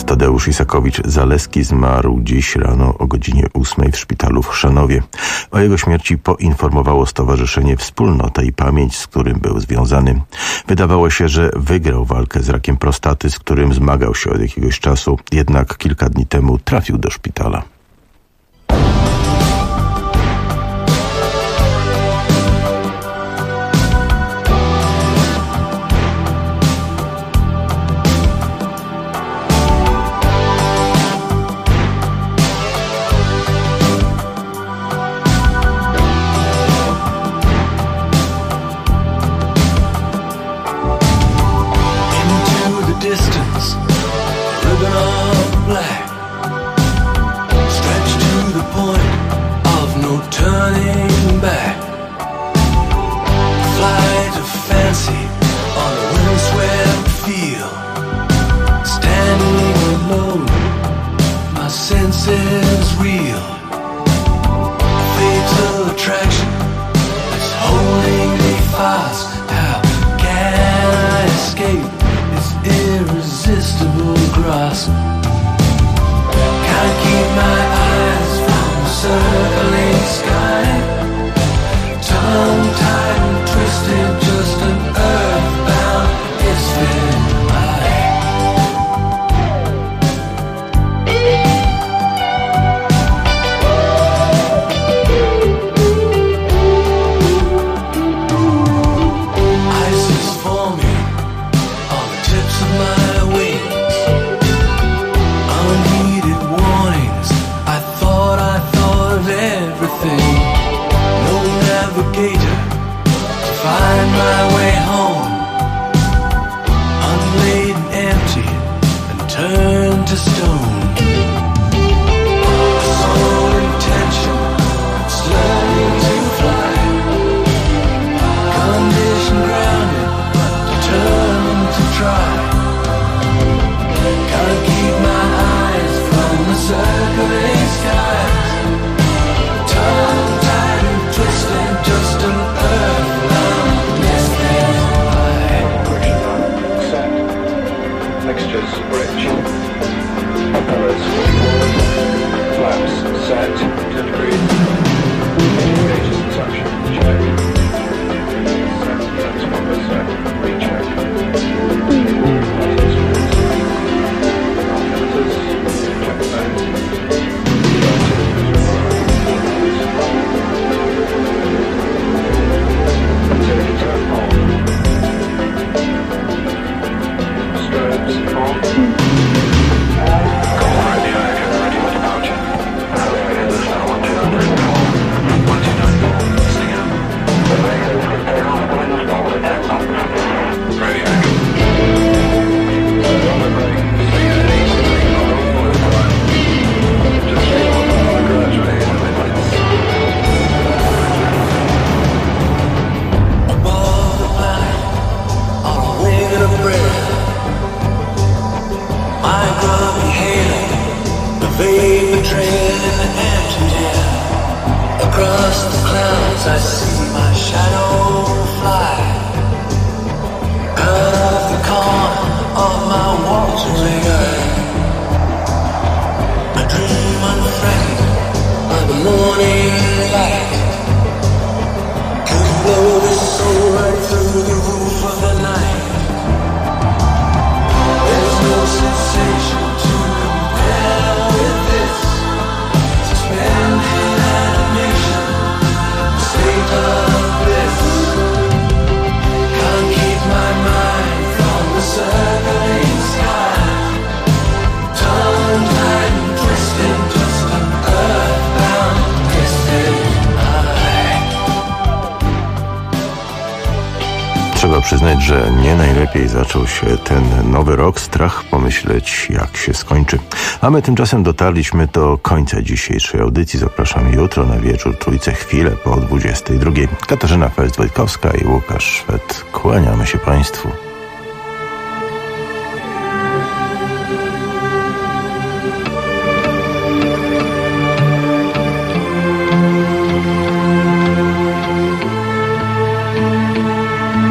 Tadeusz Isakowicz-Zaleski zmarł dziś rano o godzinie 8 w szpitalu w Chrzanowie. O jego śmierci poinformowało Stowarzyszenie Wspólnota i Pamięć, z którym był związany. Wydawało się, że wygrał walkę z rakiem prostaty, z którym zmagał się od jakiegoś czasu, jednak kilka dni temu trafił do szpitala. Trzeba przyznać, że nie najlepiej zaczął się ten nowy rok. Strach pomyśleć, jak się skończy. A my tymczasem dotarliśmy do końca dzisiejszej audycji. Zapraszam jutro na wieczór Trójce, chwilę po 22. Katarzyna Fels-Wojtkowska i Łukasz Szwed. Kłaniamy się Państwu.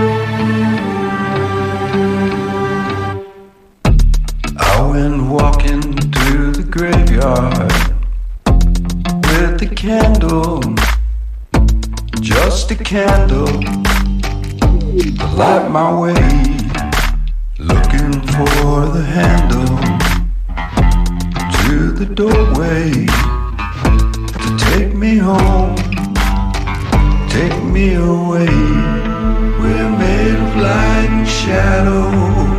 Walking candle to light my way, looking for the handle to the doorway to take me home, take me away. We're made of light and shadow.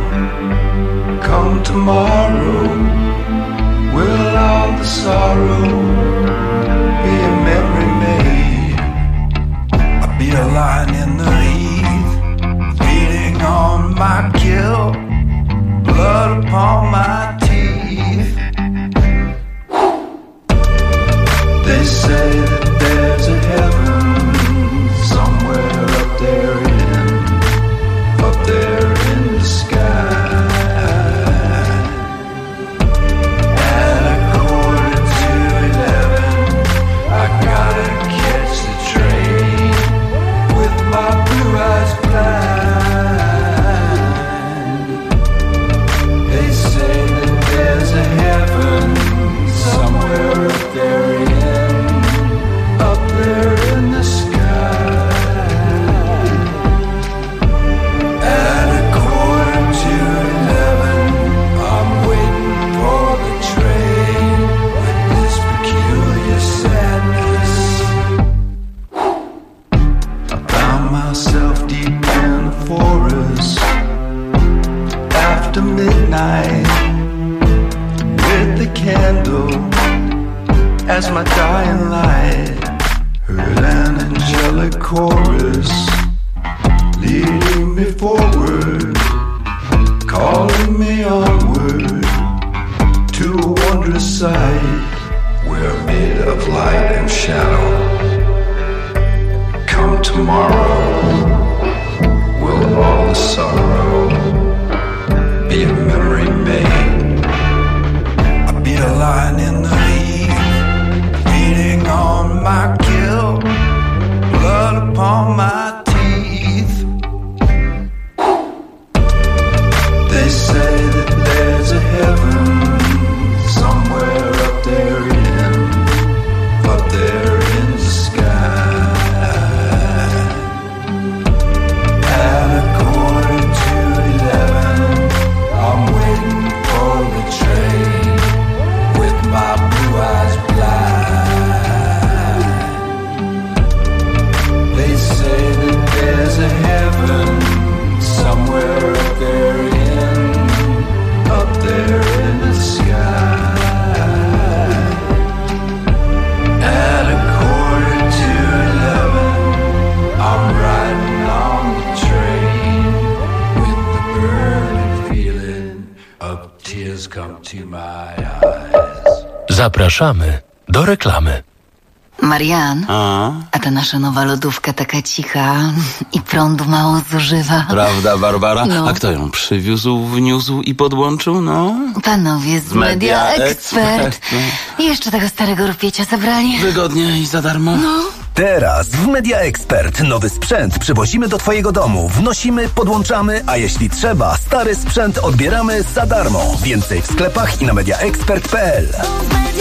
Come tomorrow, will all the sorrow be a memory made? I'll be a lion in the heath, feeding on my kill, blood upon my teeth. They say that there's a heaven somewhere up there in the sky. As my dying light, heard an angelic chorus leading me forward, calling me onward to a wondrous sight. We're made of light and shadow. Come tomorrow, will all the sorrow be a memory made? I'll be a lion in the on my kill, blood upon my teeth. They say that there's a heaven somewhere up there in the sky. At 11:15, I'm waiting for the train with my blue eyes blind. There's a heaven somewhere up there in the sky. At 11:15, I'm riding on the train with the burning feeling of tears come to my eyes. Zapraszamy do reklamy. Marian, a ta nasza nowa lodówka taka cicha i prądu mało zużywa. Prawda, Barbara? No. A kto ją przywiózł, wniósł i podłączył, no? Panowie z Media Expert. I jeszcze tego starego rupiecia zabrali. Wygodnie i za darmo. No. Teraz w Media Expert nowy sprzęt przywozimy do twojego domu. Wnosimy, podłączamy, a jeśli trzeba, stary sprzęt odbieramy za darmo. Więcej w sklepach i na mediaexpert.pl.